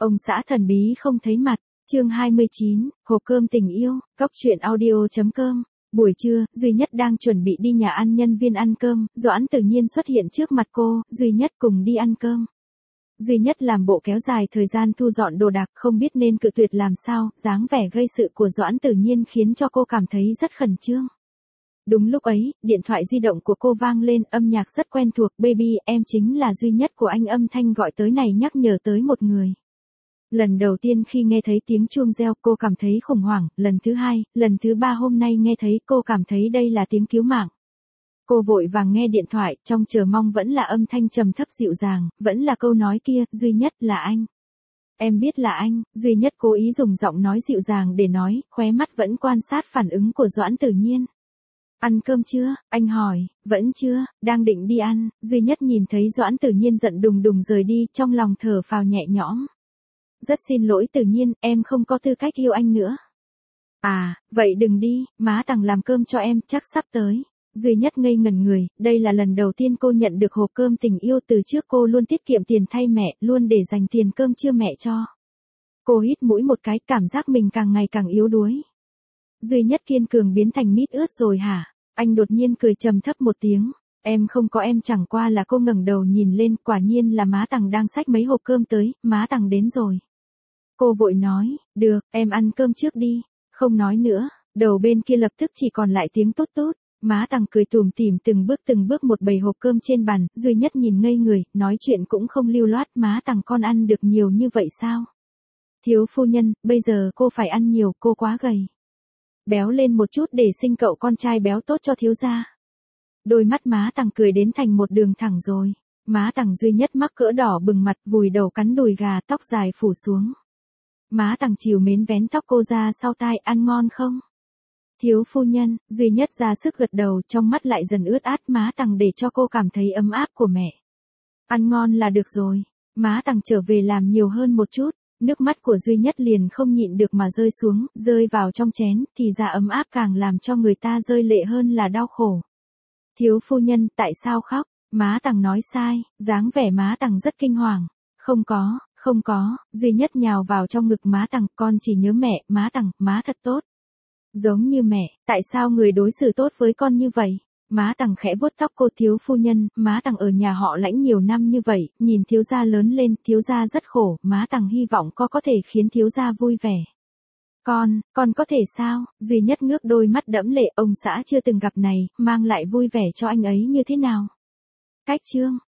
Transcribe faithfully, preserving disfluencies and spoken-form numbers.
Ông xã thần bí không thấy mặt, chương hai mươi chín, hộp cơm tình yêu, cóc truyện audio.com. Buổi trưa, Duy Nhất đang chuẩn bị đi nhà ăn nhân viên ăn cơm, Doãn Tử Nhiên xuất hiện trước mặt cô, Duy Nhất cùng đi ăn cơm. Duy Nhất làm bộ kéo dài thời gian thu dọn đồ đạc, không biết nên cự tuyệt làm sao, dáng vẻ gây sự của Doãn Tử Nhiên khiến cho cô cảm thấy rất khẩn trương. Đúng lúc ấy, điện thoại di động của cô vang lên, âm nhạc rất quen thuộc, baby, em chính là Duy Nhất của anh, âm thanh gọi tới này nhắc nhở tới một người. Lần đầu tiên khi nghe thấy tiếng chuông reo cô cảm thấy khủng hoảng, lần thứ hai, lần thứ ba hôm nay nghe thấy cô cảm thấy đây là tiếng cứu mạng. Cô vội vàng nghe điện thoại, trong chờ mong vẫn là âm thanh trầm thấp dịu dàng, vẫn là câu nói kia, Duy Nhất là anh. Em biết là anh, Duy Nhất cố ý dùng giọng nói dịu dàng để nói, khóe mắt vẫn quan sát phản ứng của Doãn Tử Nhiên. Ăn cơm chưa? Anh hỏi, vẫn chưa, đang định đi ăn, Duy Nhất nhìn thấy Doãn Tử Nhiên giận đùng đùng rời đi, trong lòng thở phào nhẹ nhõm. Rất xin lỗi Tử Nhiên, em không có tư cách yêu anh nữa. À, vậy đừng đi, má Tằng làm cơm cho em, chắc sắp tới. Duy Nhất ngây ngẩn người, đây là lần đầu tiên cô nhận được hộp cơm tình yêu, từ trước cô luôn tiết kiệm tiền thay mẹ, luôn để dành tiền cơm trưa mẹ cho. Cô hít mũi một cái, cảm giác mình càng ngày càng yếu đuối. Duy Nhất kiên cường biến thành mít ướt rồi hả? Anh đột nhiên cười trầm thấp một tiếng. Em không có, em chẳng qua là. Cô ngẩng đầu nhìn lên, quả nhiên là má Tằng đang xách mấy hộp cơm tới, má Tằng đến rồi. Cô vội nói, được, em ăn cơm trước đi, không nói nữa, đầu bên kia lập tức chỉ còn lại tiếng tốt tốt. Má Tằng cười tủm tỉm từng bước từng bước một bầy hộp cơm trên bàn, Duy Nhất nhìn ngây người, nói chuyện cũng không lưu loát, má Tằng con ăn được nhiều như vậy sao? Thiếu phu nhân, bây giờ cô phải ăn nhiều, cô quá gầy. Béo lên một chút để sinh cậu con trai béo tốt cho thiếu gia. Đôi mắt má Tằng cười đến thành một đường thẳng rồi. Má Tằng Duy Nhất mắc cỡ đỏ bừng mặt, vùi đầu cắn đùi gà, tóc dài phủ xuống. Má Tằng chiều mến vén tóc cô ra sau tai, ăn ngon không? Thiếu phu nhân, Duy Nhất ra sức gật đầu, trong mắt lại dần ướt át, má Tằng để cho cô cảm thấy ấm áp của mẹ. Ăn ngon là được rồi. Má Tằng trở về làm nhiều hơn một chút. Nước mắt của Duy Nhất liền không nhịn được mà rơi xuống, rơi vào trong chén, thì ra ấm áp càng làm cho người ta rơi lệ hơn là đau khổ. Thiếu phu nhân, tại sao khóc? Má Tằng nói sai, dáng vẻ má Tằng rất kinh hoàng. Không có, không có, Duy Nhất nhào vào trong ngực má Tằng, con chỉ nhớ mẹ, má Tằng, má thật tốt. Giống như mẹ, tại sao người đối xử tốt với con như vậy? Má Tằng khẽ vuốt tóc cô, thiếu phu nhân, má Tằng ở nhà họ Lãnh nhiều năm như vậy, nhìn thiếu gia lớn lên, thiếu gia rất khổ, má Tằng hy vọng có có thể khiến thiếu gia vui vẻ. Con, con có thể sao? Duy Nhất ngước đôi mắt đẫm lệ, ông xã chưa từng gặp này, mang lại vui vẻ cho anh ấy như thế nào? Cách chương,